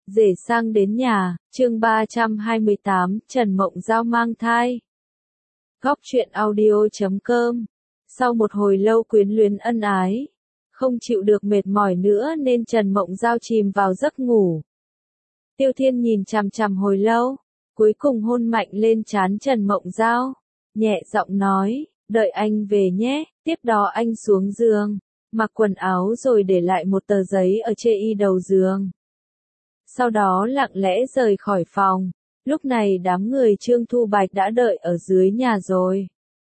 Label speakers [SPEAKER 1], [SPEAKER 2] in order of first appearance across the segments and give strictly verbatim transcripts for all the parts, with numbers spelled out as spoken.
[SPEAKER 1] Rể sang đến nhà, chương ba trăm hai mươi tám, Trần Mộng Giao mang thai. Góc truyện audio chấm com. Sau một hồi lâu quyến luyến ân ái, không chịu được mệt mỏi nữa nên Trần Mộng Giao chìm vào giấc ngủ. Tiêu Thiên nhìn chằm chằm hồi lâu, cuối cùng hôn mạnh lên trán Trần Mộng Giao, nhẹ giọng nói, đợi anh về nhé. Tiếp đó anh xuống giường, mặc quần áo rồi để lại một tờ giấy ở chê y đầu giường. Sau đó lặng lẽ rời khỏi phòng. Lúc này đám người Trương Thu Bạch đã đợi ở dưới nhà rồi.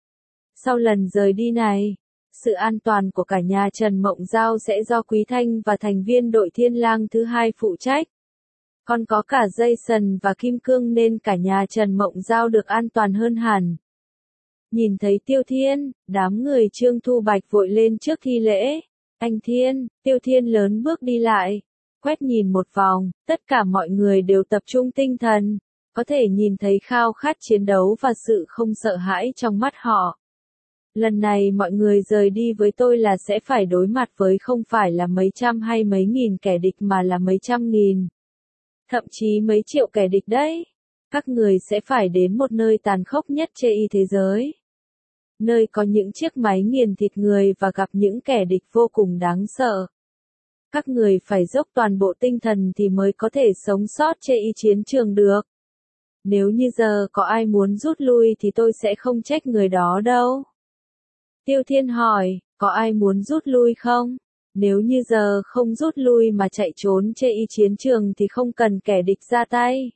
[SPEAKER 1] Sau lần rời đi này, sự an toàn của cả nhà Trần Mộng Giao sẽ do Quý Thanh và thành viên đội Thiên Lang thứ hai phụ trách. Còn có cả Jason và Kim Cương nên cả nhà Trần Mộng Giao được an toàn hơn hẳn. Nhìn thấy Tiêu Thiên, đám người Trương Thu Bạch vội lên trước thi lễ. Anh Thiên, Tiêu Thiên lớn bước đi lại. Quét nhìn một vòng, tất cả mọi người đều tập trung tinh thần, có thể nhìn thấy khao khát chiến đấu và sự không sợ hãi trong mắt họ. Lần này mọi người rời đi với tôi là sẽ phải đối mặt với không phải là mấy trăm hay mấy nghìn kẻ địch mà là mấy trăm nghìn. Thậm chí mấy triệu kẻ địch đấy. Các người sẽ phải đến một nơi tàn khốc nhất trên y thế giới. Nơi có những chiếc máy nghiền thịt người và gặp những kẻ địch vô cùng đáng sợ. Các người phải dốc toàn bộ tinh thần thì mới có thể sống sót trên y chiến trường được. Nếu như giờ có ai muốn rút lui thì tôi sẽ không trách người đó đâu. Tiêu Thiên hỏi, có ai muốn rút lui không? Nếu như giờ không rút lui mà chạy trốn trên y chiến trường thì không cần kẻ địch ra tay.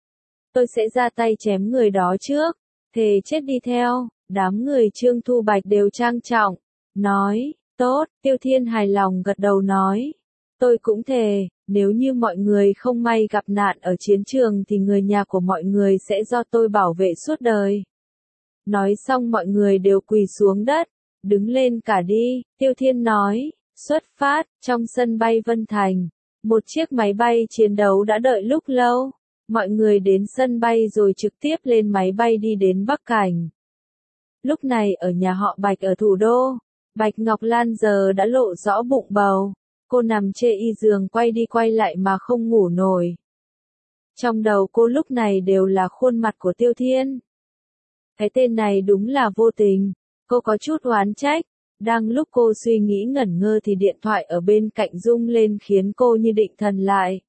[SPEAKER 1] Tôi sẽ ra tay chém người đó trước, thề chết đi theo. Đám người Trương Thu Bạch đều trang trọng, nói, tốt. Tiêu Thiên hài lòng gật đầu nói, tôi cũng thề, nếu như mọi người không may gặp nạn ở chiến trường thì người nhà của mọi người sẽ do tôi bảo vệ suốt đời. Nói xong mọi người đều quỳ xuống đất, đứng lên cả đi. Tiêu Thiên nói, xuất phát. Trong sân bay Vân Thành, một chiếc máy bay chiến đấu đã đợi lúc lâu. Mọi người đến sân bay rồi trực tiếp lên máy bay đi đến Bắc Cảnh. Lúc này ở nhà họ Bạch ở thủ đô, Bạch Ngọc Lan giờ đã lộ rõ bụng bầu. Cô nằm trên y giường quay đi quay lại mà không ngủ nổi. Trong đầu cô lúc này đều là khuôn mặt của Tiêu Thiên. Cái tên này đúng là vô tình. Cô có chút oán trách. Đang lúc cô suy nghĩ ngẩn ngơ thì điện thoại ở bên cạnh rung lên khiến cô như định thần lại.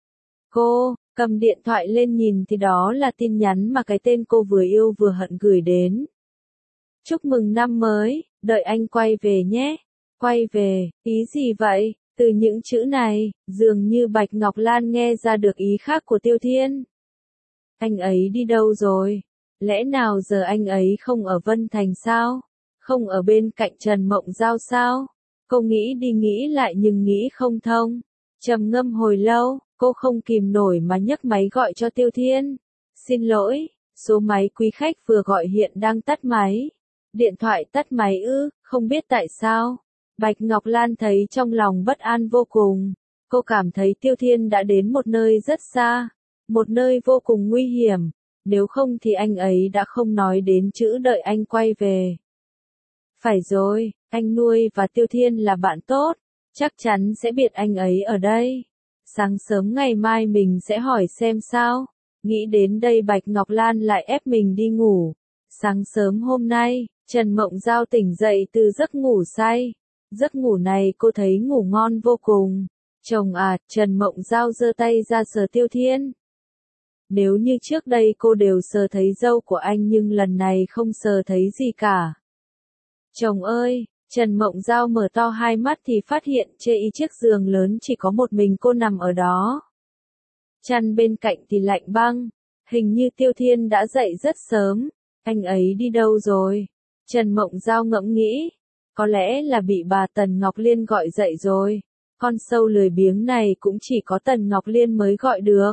[SPEAKER 1] Cô cầm điện thoại lên nhìn thì đó là tin nhắn mà cái tên cô vừa yêu vừa hận gửi đến. Chúc mừng năm mới, đợi anh quay về nhé. Quay về, ý gì vậy? Từ những chữ này, dường như Bạch Ngọc Lan nghe ra được ý khác của Tiêu Thiên. Anh ấy đi đâu rồi? Lẽ nào giờ anh ấy không ở Vân Thành sao? Không ở bên cạnh Trần Mộng Giao sao? Cô nghĩ đi nghĩ lại nhưng nghĩ không thông. Trầm ngâm hồi lâu, cô không kìm nổi mà nhấc máy gọi cho Tiêu Thiên. Xin lỗi, số máy quý khách vừa gọi hiện đang tắt máy. Điện thoại tắt máy ư, không biết tại sao. Bạch Ngọc Lan thấy trong lòng bất an vô cùng. Cô cảm thấy Tiêu Thiên đã đến một nơi rất xa. Một nơi vô cùng nguy hiểm. Nếu không thì anh ấy đã không nói đến chữ đợi anh quay về. Phải rồi, anh Nuôi và Tiêu Thiên là bạn tốt. Chắc chắn sẽ biết anh ấy ở đây. Sáng sớm ngày mai mình sẽ hỏi xem sao. Nghĩ đến đây Bạch Ngọc Lan lại ép mình đi ngủ. Sáng sớm hôm nay, Trần Mộng Giao tỉnh dậy từ giấc ngủ say. Giấc ngủ này cô thấy ngủ ngon vô cùng. Chồng à, Trần Mộng Giao giơ tay ra sờ Tiêu Thiên. Nếu như trước đây cô đều sờ thấy râu của anh nhưng lần này không sờ thấy gì cả. Chồng ơi, Trần Mộng Giao mở to hai mắt thì phát hiện trên y chiếc giường lớn chỉ có một mình cô nằm ở đó. Chăn bên cạnh thì lạnh băng, hình như Tiêu Thiên đã dậy rất sớm. Anh ấy đi đâu rồi? Trần Mộng Giao ngẫm nghĩ. Có lẽ là bị bà Tần Ngọc Liên gọi dậy rồi. Con sâu lười biếng này cũng chỉ có Tần Ngọc Liên mới gọi được.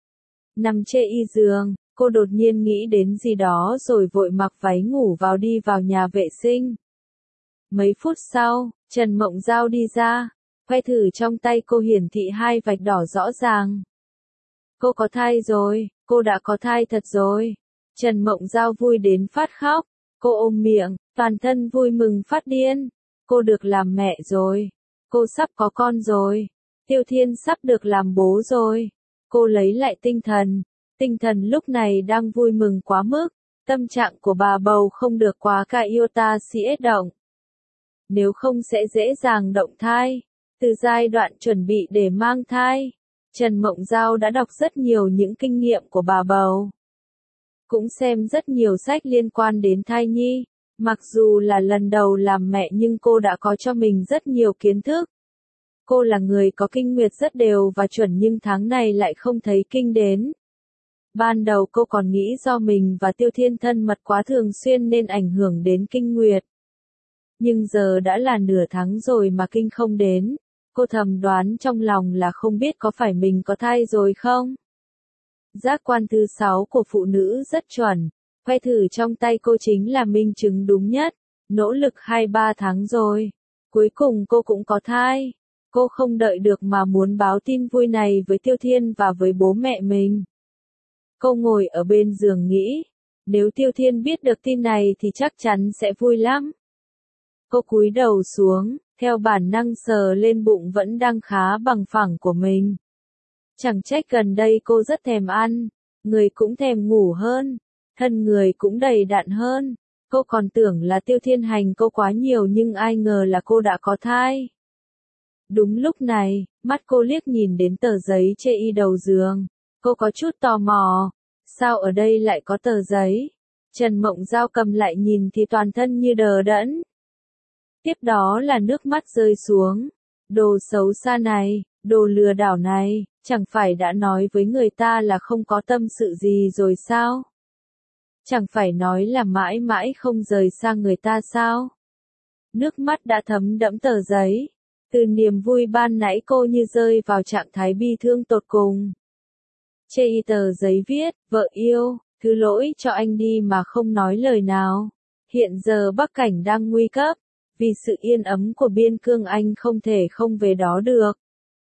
[SPEAKER 1] Nằm trên y giường, cô đột nhiên nghĩ đến gì đó rồi vội mặc váy ngủ vào đi vào nhà vệ sinh. Mấy phút sau, Trần Mộng Giao đi ra, que thử trong tay cô hiển thị hai vạch đỏ rõ ràng. Cô có thai rồi, cô đã có thai thật rồi. Trần Mộng Giao vui đến phát khóc, cô ôm miệng, toàn thân vui mừng phát điên. Cô được làm mẹ rồi, cô sắp có con rồi, Tiêu Thiên sắp được làm bố rồi. Cô lấy lại tinh thần, tinh thần lúc này đang vui mừng quá mức, tâm trạng của bà bầu không được quá cả iota siết động. Nếu không sẽ dễ dàng động thai. Từ giai đoạn chuẩn bị để mang thai, Trần Mộng Giao đã đọc rất nhiều những kinh nghiệm của bà bầu. Cũng xem rất nhiều sách liên quan đến thai nhi. Mặc dù là lần đầu làm mẹ nhưng cô đã có cho mình rất nhiều kiến thức. Cô là người có kinh nguyệt rất đều và chuẩn nhưng tháng này lại không thấy kinh đến. Ban đầu cô còn nghĩ do mình và Tiêu Thiên thân mật quá thường xuyên nên ảnh hưởng đến kinh nguyệt. Nhưng giờ đã là nửa tháng rồi mà kinh không đến. Cô thầm đoán trong lòng là không biết có phải mình có thai rồi không? Giác quan thứ sáu của phụ nữ rất chuẩn. Que thử trong tay cô chính là minh chứng đúng nhất. Nỗ lực hai ba tháng rồi. Cuối cùng cô cũng có thai. Cô không đợi được mà muốn báo tin vui này với Tiêu Thiên và với bố mẹ mình. Cô ngồi ở bên giường nghĩ. Nếu Tiêu Thiên biết được tin này thì chắc chắn sẽ vui lắm. Cô cúi đầu xuống, theo bản năng sờ lên bụng vẫn đang khá bằng phẳng của mình. Chẳng trách gần đây cô rất thèm ăn, người cũng thèm ngủ hơn, thân người cũng đầy đặn hơn. Cô còn tưởng là Tiêu Thiên hành cô quá nhiều nhưng ai ngờ là cô đã có thai. Đúng lúc này, mắt cô liếc nhìn đến tờ giấy chê y đầu giường. Cô có chút tò mò, sao ở đây lại có tờ giấy? Trần Mộng Giao cầm lại nhìn thì toàn thân như đờ đẫn. Tiếp đó là nước mắt rơi xuống. Đồ xấu xa này, đồ lừa đảo này, chẳng phải đã nói với người ta là không có tâm sự gì rồi sao? Chẳng phải nói là mãi mãi không rời xa người ta sao? Nước mắt đã thấm đẫm tờ giấy. Từ niềm vui ban nãy cô như rơi vào trạng thái bi thương tột cùng. Chê y tờ giấy viết, vợ yêu, thứ lỗi cho anh đi mà không nói lời nào. Hiện giờ Bắc Cảnh đang nguy cấp. Vì sự yên ấm của biên cương anh không thể không về đó được.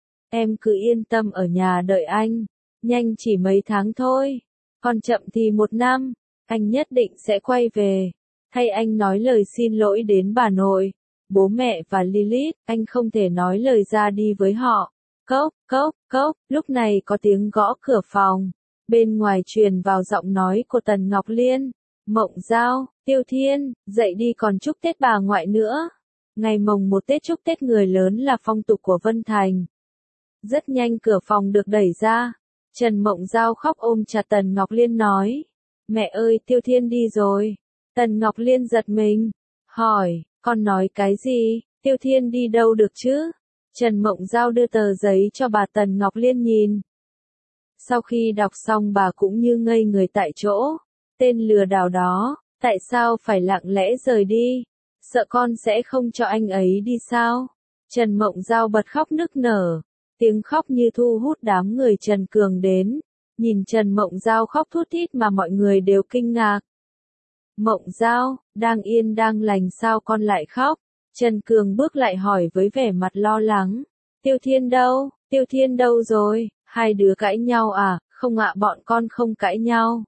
[SPEAKER 1] Em cứ yên tâm ở nhà đợi anh. Nhanh chỉ mấy tháng thôi. Còn chậm thì một năm. Anh nhất định sẽ quay về. Thay anh nói lời xin lỗi đến bà nội, bố mẹ và Lilith. Anh không thể nói lời ra đi với họ. Cốc, cốc, cốc. Lúc này có tiếng gõ cửa phòng. Bên ngoài truyền vào giọng nói của Tần Ngọc Liên. Mộng Giao, Tiêu Thiên, dậy đi còn chúc Tết bà ngoại nữa. Ngày mồng một Tết chúc Tết người lớn là phong tục của Vân Thành. Rất nhanh cửa phòng được đẩy ra. Trần Mộng Giao khóc ôm chặt Tần Ngọc Liên nói. Mẹ ơi, Tiêu Thiên đi rồi. Tần Ngọc Liên giật mình. Hỏi, con nói cái gì? Tiêu Thiên đi đâu được chứ? Trần Mộng Giao đưa tờ giấy cho bà Tần Ngọc Liên nhìn. Sau khi đọc xong bà cũng như ngây người tại chỗ. Tên lừa đảo đó, tại sao phải lặng lẽ rời đi? Sợ con sẽ không cho anh ấy đi sao? Trần Mộng Giao bật khóc nức nở. Tiếng khóc như thu hút đám người Trần Cường đến. Nhìn Trần Mộng Giao khóc thút thít mà mọi người đều kinh ngạc. Mộng Giao, đang yên đang lành sao con lại khóc? Trần Cường bước lại hỏi với vẻ mặt lo lắng. Tiêu Thiên đâu? Tiêu Thiên đâu rồi? Hai đứa cãi nhau à? Không ạ, bọn con không cãi nhau.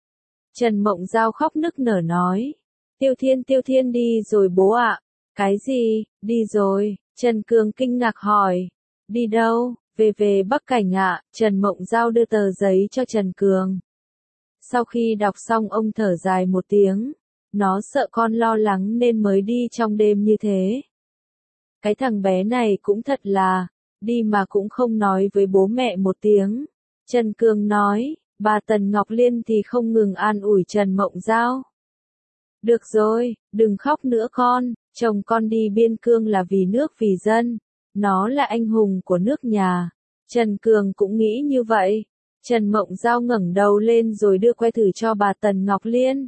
[SPEAKER 1] Trần Mộng Giao khóc nức nở nói. Tiêu Thiên Tiêu Thiên đi rồi bố ạ. Cái gì? Đi rồi? Trần Cường kinh ngạc hỏi. Đi đâu? Về về Bắc Cảnh ạ. Trần Mộng Giao đưa tờ giấy cho Trần Cường. Sau khi đọc xong ông thở dài một tiếng. Nó sợ con lo lắng nên mới đi trong đêm như thế. Cái thằng bé này cũng thật là, đi mà cũng không nói với bố mẹ một tiếng. Trần Cường nói, bà Tần Ngọc Liên thì không ngừng an ủi Trần Mộng Giao. Được rồi, đừng khóc nữa con, chồng con đi biên cương là vì nước vì dân. Nó là anh hùng của nước nhà. Trần Cường cũng nghĩ như vậy. Trần Mộng Giao ngẩng đầu lên rồi đưa que thử cho bà Tần Ngọc Liên.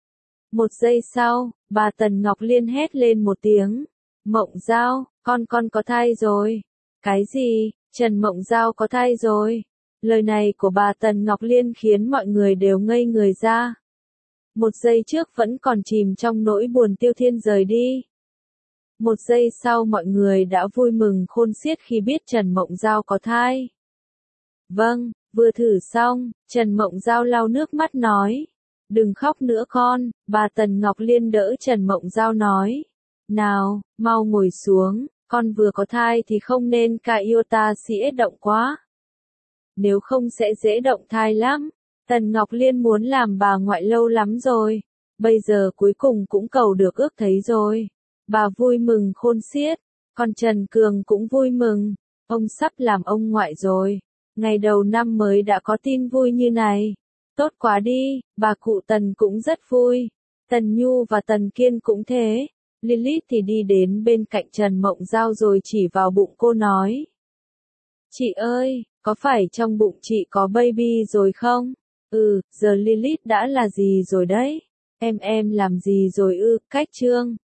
[SPEAKER 1] Một giây sau, bà Tần Ngọc Liên hét lên một tiếng. Mộng Giao, con con có thai rồi. Cái gì? Trần Mộng Giao có thai rồi. Lời này của bà Tần Ngọc Liên khiến mọi người đều ngây người ra. Một giây trước vẫn còn chìm trong nỗi buồn Tiêu Thiên rời đi. Một giây sau mọi người đã vui mừng khôn xiết khi biết Trần Mộng Giao có thai. Vâng, vừa thử xong, Trần Mộng Giao lau nước mắt nói. Đừng khóc nữa con, bà Tần Ngọc Liên đỡ Trần Mộng Giao nói. Nào, mau ngồi xuống, con vừa có thai thì không nên cả iota siết động quá. nếu không sẽ dễ động thai lắm. Tần Ngọc Liên muốn làm bà ngoại lâu lắm rồi, bây giờ cuối cùng cũng cầu được ước thấy rồi. Bà vui mừng khôn xiết, còn Trần Cường cũng vui mừng, ông sắp làm ông ngoại rồi. Ngày đầu năm mới đã có tin vui như này, tốt quá đi, bà cụ Tần cũng rất vui. Tần Nhu và Tần Kiên cũng thế. Lilith thì đi đến bên cạnh Trần Mộng Giao rồi chỉ vào bụng cô nói. Chị ơi, có phải trong bụng chị có baby rồi không? Ừ, giờ Lilith đã là gì rồi đấy? Em em làm gì rồi ư, cách trương?